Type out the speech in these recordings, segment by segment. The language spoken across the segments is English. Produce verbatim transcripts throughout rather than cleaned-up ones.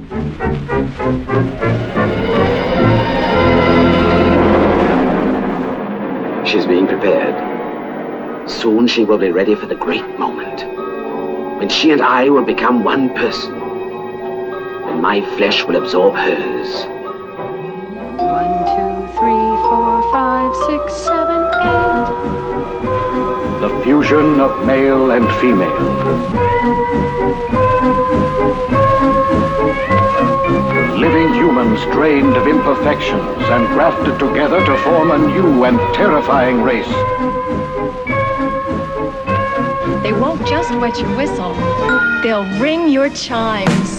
She's being prepared. Soon she will be ready for the great moment, when she and I will become one person, when my flesh will absorb hers. One, two, three, four, five, six, seven, eight. The fusion of male and female. Living humans drained of imperfections and grafted together to form a new and terrifying race. They won't just wet your whistle, they'll ring your chimes.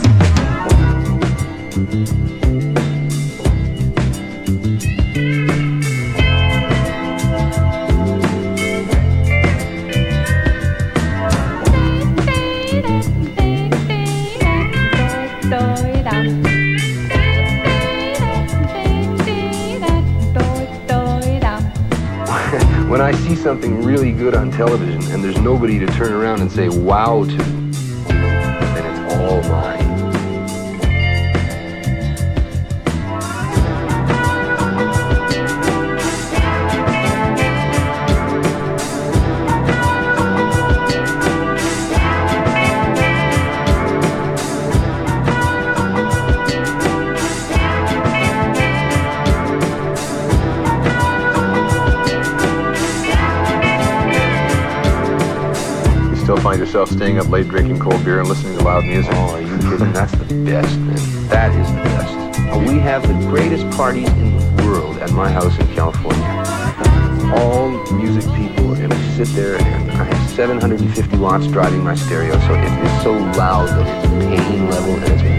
When I see something really good on television and there's nobody to turn around and say wow to, then it's all mine. Still find yourself staying up late drinking cold beer and listening to loud music? Oh, are you kidding? That's the best, man. That is the best. We have the greatest parties in the world at my house in California. All music people, and we sit there, and I have seven hundred fifty watts driving my stereo, so it is so loud that it's pain level, and it's